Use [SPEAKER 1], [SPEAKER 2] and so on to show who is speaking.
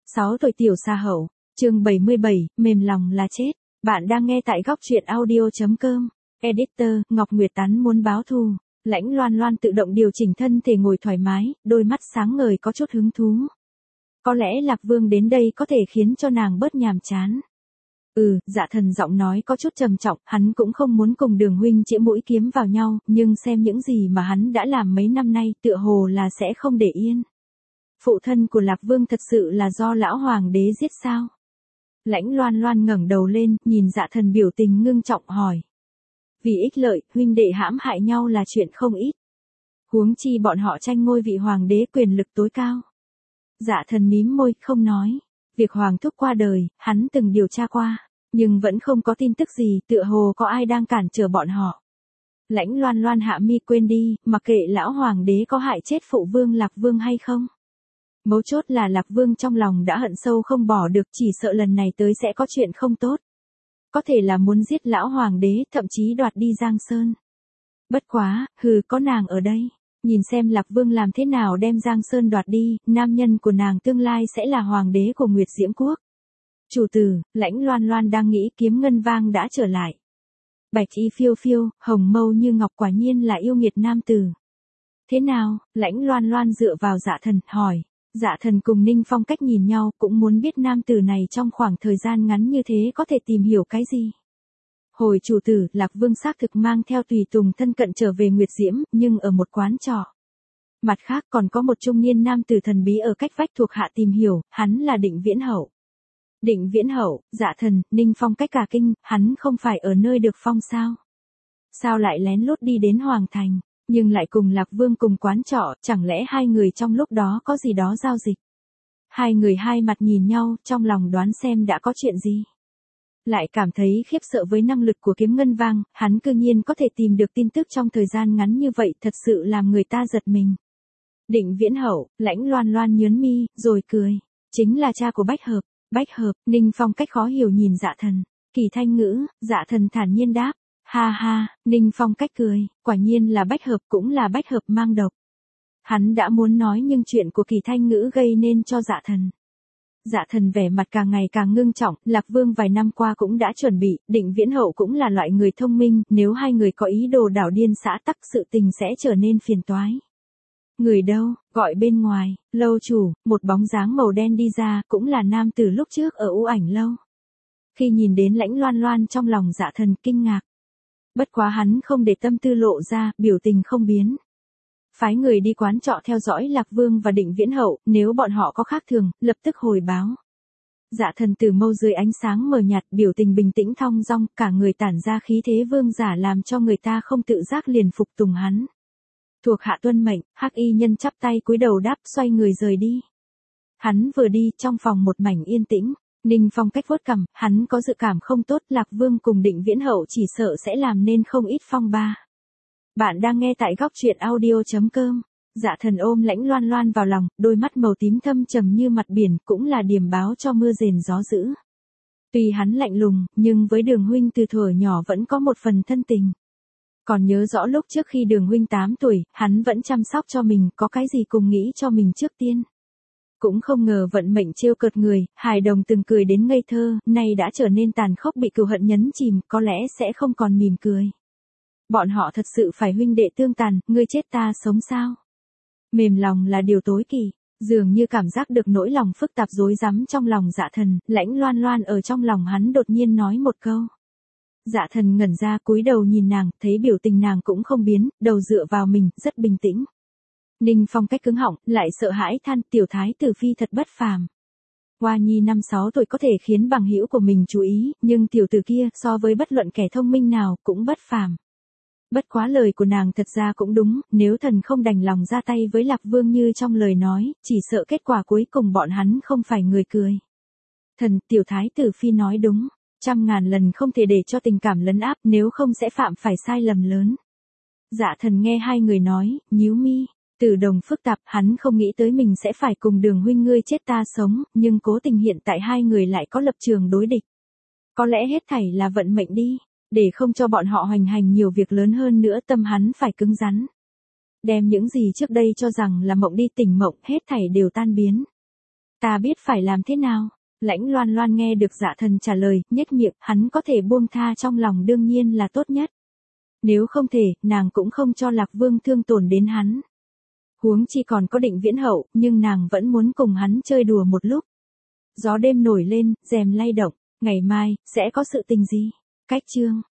[SPEAKER 1] 6 tuổi tiểu sa hậu, chương 77, mềm lòng là chết. Bạn đang nghe tại góc truyện audio.com. Editor, Ngọc Nguyệt Tán muốn báo thù. Lãnh Loan Loan tự động điều chỉnh thân thể ngồi thoải mái, đôi mắt sáng ngời có chút hứng thú. Có lẽ Lạc Vương đến đây có thể khiến cho nàng bớt nhàm chán. Dạ Thần giọng nói có chút trầm trọng, hắn cũng không muốn cùng Đường huynh chĩa mũi kiếm vào nhau, nhưng xem những gì mà hắn đã làm mấy năm nay tựa hồ là sẽ không để yên. Phụ thân của Lạc Vương thật sự là do lão hoàng đế giết sao? Lãnh Loan Loan ngẩng đầu lên, nhìn Dạ Thần biểu tình ngưng trọng hỏi. Vì ích lợi, huynh đệ hãm hại nhau là chuyện không ít. Huống chi bọn họ tranh ngôi vị hoàng đế quyền lực tối cao. Dạ Thần mím môi, không nói. Việc hoàng thúc qua đời, hắn từng điều tra qua, nhưng vẫn không có tin tức gì, tựa hồ có ai đang cản trở bọn họ. Lãnh Loan Loan hạ mi, quên đi, mặc kệ lão hoàng đế có hại chết phụ vương Lạc Vương hay không. Mấu chốt là Lạc Vương trong lòng đã hận sâu không bỏ được, chỉ sợ lần này tới sẽ có chuyện không tốt. Có thể là muốn giết lão hoàng đế, thậm chí đoạt đi Giang Sơn. Bất quá, có nàng ở đây. Nhìn xem Lạc Vương làm thế nào đem Giang Sơn đoạt đi, nam nhân của nàng tương lai sẽ là hoàng đế của Nguyệt Diễm Quốc. Chủ tử, Lãnh Loan Loan đang nghĩ Kiếm Ngân Vang đã trở lại. Bạch y phiêu phiêu, hồng mâu như ngọc, quả nhiên là yêu nghiệt nam tử. Thế nào? Lãnh Loan Loan dựa vào Dạ Thần, hỏi. Dạ Thần cùng Ninh Phong Cách nhìn nhau, cũng muốn biết nam tử này trong khoảng thời gian ngắn như thế có thể tìm hiểu cái gì. Hồi chủ tử, Lạc Vương xác thực mang theo tùy tùng thân cận trở về Nguyệt Diễm, nhưng ở một quán trọ. Mặt khác còn có một trung niên nam tử thần bí ở cách vách thuộc hạ tìm hiểu, hắn là Định Viễn Hậu. Định Viễn Hậu, Dạ Thần, Ninh Phong Cách cả kinh, hắn không phải ở nơi được phong sao? Sao lại lén lút đi đến Hoàng Thành, nhưng lại cùng Lạc Vương cùng quán trọ, chẳng lẽ hai người trong lúc đó có gì đó giao dịch? Hai người hai mặt nhìn nhau, trong lòng đoán xem đã có chuyện gì. Lại cảm thấy khiếp sợ với năng lực của Kiếm Ngân Vang, hắn cư nhiên có thể tìm được tin tức trong thời gian ngắn như vậy, thật sự làm người ta giật mình. Định Viễn Hậu, Lãnh Loan Loan nhớn mi, rồi cười. Chính là cha của Bách Hợp. Bách Hợp, Ninh Phong Cách khó hiểu nhìn Dạ Thần. Kỳ Thanh Ngữ, Dạ Thần thản nhiên đáp. Ha ha, Ninh Phong Cách cười, quả nhiên là Bách Hợp, cũng là Bách Hợp mang độc. Hắn đã muốn nói nhưng chuyện của Kỳ Thanh Ngữ gây nên cho Dạ Thần. Dạ Thần vẻ mặt càng ngày càng ngưng trọng, Lạc Vương vài năm qua cũng đã chuẩn bị, Định Viễn Hậu cũng là loại người thông minh, nếu hai người có ý đồ đảo điên xã tắc sự tình sẽ trở nên phiền toái. Người đâu, gọi bên ngoài, lâu chủ, một bóng dáng màu đen đi ra, cũng là nam tử lúc trước ở U Ảnh lâu. Khi nhìn đến Lãnh Loan Loan trong lòng Dạ Thần kinh ngạc. Bất quá hắn không để tâm tư lộ ra, biểu tình không biến. Phái người đi quán trọ theo dõi Lạc Vương và Định Viễn Hậu, nếu bọn họ có khác thường, lập tức hồi báo. Dạ Thần từ mâu dưới ánh sáng mờ nhạt, biểu tình bình tĩnh thong dong, cả người tản ra khí thế vương giả làm cho người ta không tự giác liền phục tùng hắn. Thuộc hạ tuân mệnh, hắc y nhân chắp tay cúi đầu đáp, xoay người rời đi. Hắn vừa đi, trong phòng một mảnh yên tĩnh. Ninh Phong Cách vuốt cằm, hắn có dự cảm không tốt, Lạc Vương cùng Định Viễn Hậu chỉ sợ sẽ làm nên không ít phong ba. Bạn đang nghe tại góc truyện audio.com. Dạ Thần ôm Lãnh Loan Loan vào lòng, đôi mắt màu tím thâm trầm như mặt biển, cũng là điềm báo cho mưa rền gió dữ. Tuy hắn lạnh lùng, nhưng với Đường huynh từ thuở nhỏ vẫn có một phần thân tình. Còn nhớ rõ lúc trước khi Đường huynh 8 tuổi, hắn vẫn chăm sóc cho mình, có cái gì cùng nghĩ cho mình trước tiên. Cũng không ngờ vận mệnh trêu cợt người, hài đồng từng cười đến ngây thơ, nay đã trở nên tàn khốc, bị cừu hận nhấn chìm, có lẽ sẽ không còn mỉm cười. Bọn họ thật sự phải huynh đệ tương tàn, ngươi chết ta sống sao? Mềm lòng là điều tối kỵ, dường như cảm giác được nỗi lòng phức tạp rối rắm trong lòng Dạ Thần, Lãnh Loan Loan ở trong lòng hắn đột nhiên nói một câu. Dạ Thần ngẩn ra cúi đầu nhìn nàng, thấy biểu tình nàng cũng không biến, đầu dựa vào mình, rất bình tĩnh. Ninh Phong Cách cứng họng, lại sợ hãi than, tiểu thái tử phi thật bất phàm. Hoa nhi 5-6 tuổi có thể khiến bằng hữu của mình chú ý, nhưng tiểu tử kia so với bất luận kẻ thông minh nào cũng bất phàm. Bất quá lời của nàng thật ra cũng đúng, nếu thần không đành lòng ra tay với Lạc Vương như trong lời nói, chỉ sợ kết quả cuối cùng bọn hắn không phải người cười. Thần, tiểu thái tử phi nói đúng, 100.000 lần không thể để cho tình cảm lấn áp, nếu không sẽ phạm phải sai lầm lớn. Dạ Thần nghe hai người nói, nhíu mi, Từ Đồng phức tạp, hắn không nghĩ tới mình sẽ phải cùng Đường huynh ngươi chết ta sống, nhưng cố tình hiện tại hai người lại có lập trường đối địch. Có lẽ hết thảy là vận mệnh đi. Để không cho bọn họ hoành hành nhiều việc lớn hơn nữa, tâm hắn phải cứng rắn. Đem những gì trước đây cho rằng là mộng đi tỉnh mộng, hết thảy đều tan biến. Ta biết phải làm thế nào. Lãnh Loan Loan nghe được Dạ Thần trả lời, nhếch miệng, hắn có thể buông tha trong lòng đương nhiên là tốt nhất. Nếu không thể, nàng cũng không cho Lạc Vương thương tổn đến hắn. Huống chi còn có Định Viễn Hậu, nhưng nàng vẫn muốn cùng hắn chơi đùa một lúc. Gió đêm nổi lên, rèm lay động, ngày mai, sẽ có sự tình gì? Cách chương.